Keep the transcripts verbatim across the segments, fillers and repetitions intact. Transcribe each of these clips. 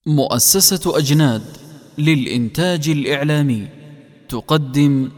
مؤسسة أجناد للإنتاج الإعلامي تقدم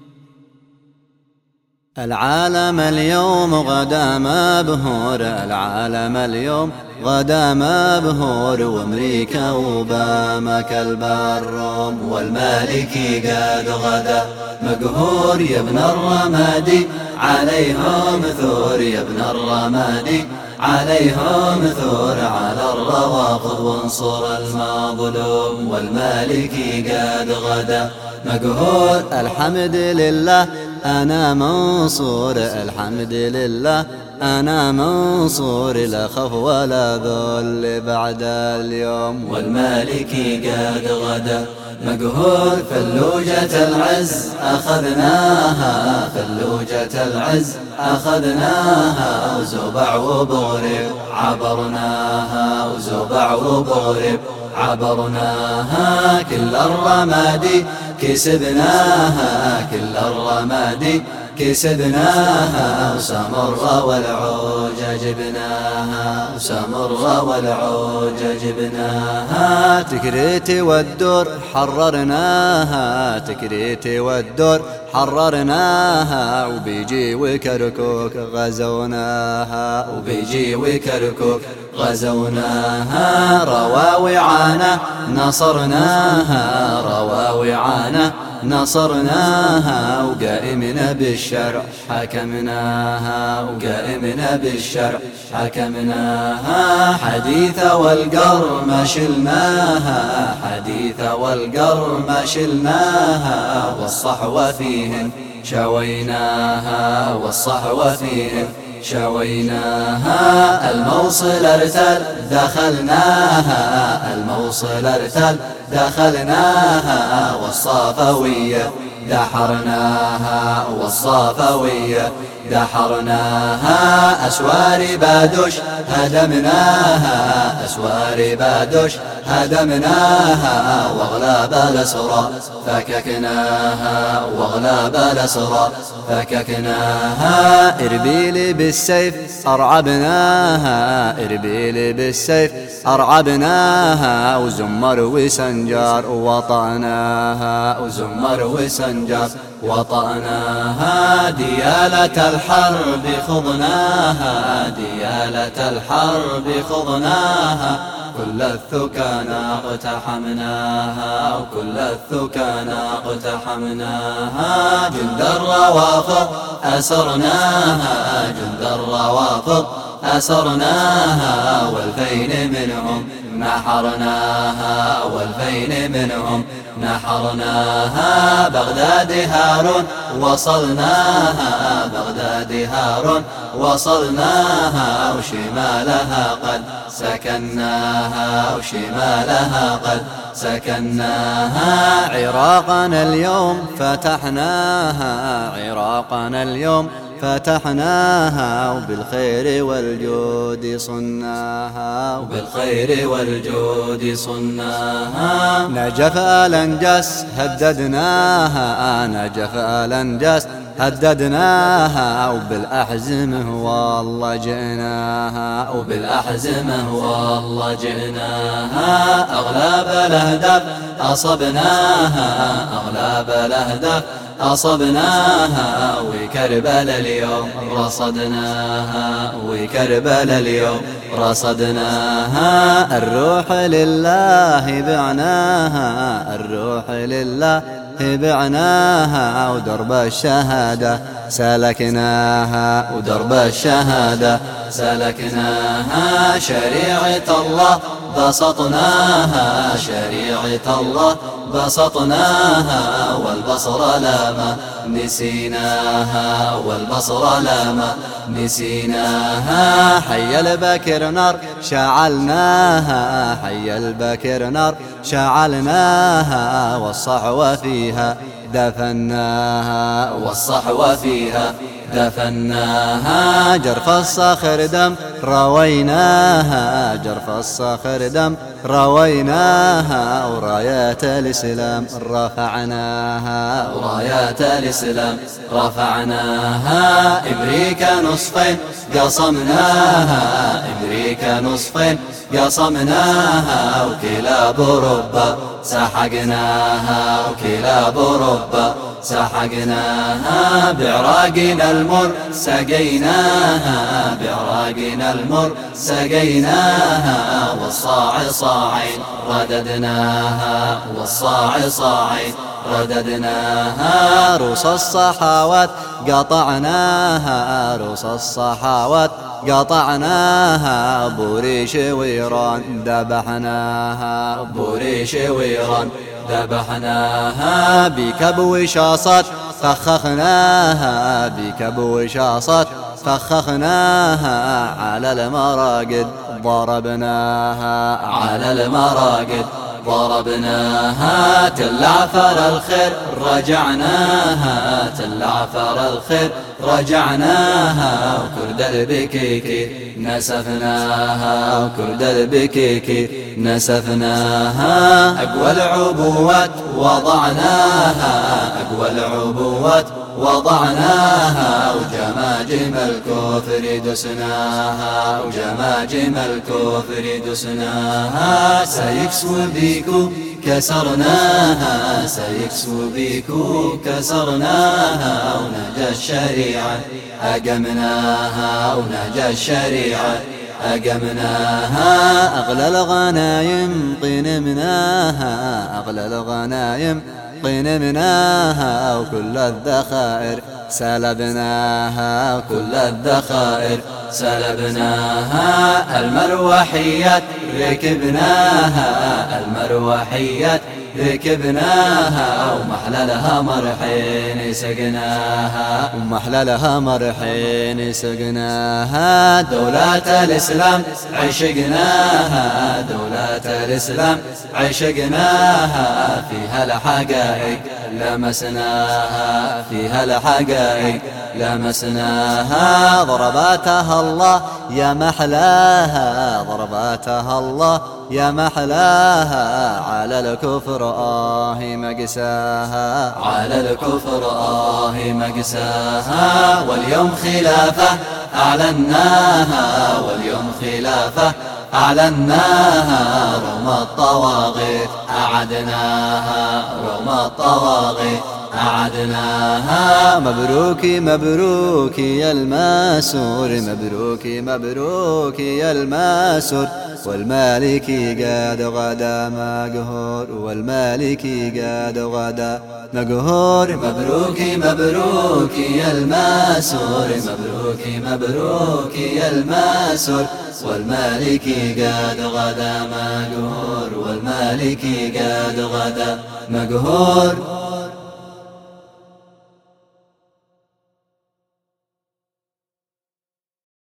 العالم اليوم غدا مبهور، العالم اليوم غدا مبهور، وامريكا وأوباما كالبروم، والمالكي قد غدا مقهور. يا ابن الرمادي عليهم ثور، يا ابن الرمادي عليهم ثور، على الروافض وانصر المظلوم، والمالكي قد غدا مقهور. الحمد لله أنا منصور، الحمد لله أنا منصور، لا خوف ولا ذل بعد اليوم، والمالكي قد غدا مقهور. فلوجة العز أخذناها، فلوجة العز أخذناها، وزبع وبغرب عبرناها، وزبع وبغرب عبرناها. كل الرمادي كسبناها، كل الرمادي كسبناها، وسمر والعوج جبناها، وسمر والعوج جبناها. تكريتي والدور حررناها، تكريتي والدور حررناها، وبيجي وكركوك غزوناها، وبيجي وكركوك غزوناها. رواوعانا نصرناها، رواوعانا نصرناها، وقائمنا بالشرع حكمناها، وقائمنا بالشرع حكمناها. حديث والقرم شلناها، حديث والقرم شلناها، والصحوة فيهن شويناها، والصحوة فيهن شويناها. الموصل ارتل دخلناها، الموصل ارتل دخلناها، والصافوية دحرناها، والصافوية دحرناها. أسوار بادوش هدمناها، أسوار بادوش هدمناها، واغلاب الأسرى فككناها، واغلاب الأسرى فككناها. إربيل بالسيف أرعبناها، إربيل بالسيف أرعبناها، وزمر وسنجار وطأناها، وزمر وسنجار وطأناها. ديالة الحرب خضناها، ديالة الحرب خضناها، كل الثكانا اقتحمناها، وكل الثكانا اقتحمناها. جند الروافض أسرناها، جند الروافض أسرناها، والفين منهم نحرناها، والفين منهم نحرناها. بغداد هارون وصلناها، بغداد هارون وصلناها، وشمالها قد سكناها، وشمالها قد سكناها. عراقنا اليوم فتحناها، عراقنا اليوم فتحناها، وبالخير والجود صناها، وبالخير والجود صناها. نجف الأنجاس هددناها، نجف الأنجاس هددناها، وبالأحزمة والله جئناها، وبالأحزمة والله جئناها. أغلب الأهداف أصبناها، أغلب الأهداف أصبناها، وكربل اليوم رصدناها، وكربل اليوم رصدناها. الروح لله بعناها، الروح لله بعناها، ودرب الشهادة سلكناها، ودرب الشهادة سلكناها. شريعة الله بسطناها، شريعة الله بسطناها، والبصر لما نسيناها، والبصر لما نسيناها. حي البكر نار شعلناها، حي البكر نار شعلناها، والصحوة فيها دفناها، والصحوة فيها دفناها. جرف الصخر دم رويناها، جرف الصخر دم رويناها، ورايات الإسلام رفعناها، ورايات الإسلام رفعناها. إمريكا نصفين قصمناها إمريكا نصفين قصمناها وكلاب أوروبا سحقناها وكلاب أوروبا سحقناها بعراقنا المر سقيناها بعراقنا المر سقيناها والصاع صاعين رددناها والصاع صاعين رددناها روس الصحوات قطعناها روس الصحوات قطعناها بوريش ويران ذبحناها بوريش ويران ذبحناها بكبو شاصات فخخناها بكبو شاصات فخخناها على المراقد ضربناها على المراقد ضربناها تلعفر الخير رجعناها تلعفر الخير رجعناها وكرد البكيكي نسفناها وكرد البكيكي نسفناها أقوى العبوات وضعناها أقوى العبوات وضعناها وجماجم الكفر دسناها وجماجم الكفر دسناها سيكسو بيكو كسرناها سيكسو بيكو كسرناها ونهج الشريعة أقمناها ونهج الشريعة أقمناها أغلى الغنايم طينمناها أغلى الغنايم طينمناها وكل الذخائر سلبناها وكل الذخائر سلبناها المروحيات ركبناها المروحيات ركبناها ومحللها مرحين سقناها ومحللها مرحين سقناها دولة الإسلام عشقناها دولة الإسلام عشقناها فيها الحقائق لمسناها فيها الحقائق لمسناها ضرباتها الله يا محلاها ضرباتها الله يا محلاها على الكفر آه مقساها على الكفر آه مقساها واليوم خلافة أعلناها واليوم خلافة أعلناها رغم الطواغيت أعدناها رغم الطواغيت أعدناها مبروك مبروك يا الماسور مبروك مبروك يا الماسور والمالكي قاد غدا مقهور والمالكي قاد غدا مقهور مبروك مبروك يا الماسور مبروك مبروك يا الماسور والمالكي قاد غدا مقهور والمالكي قاد غدا مقهور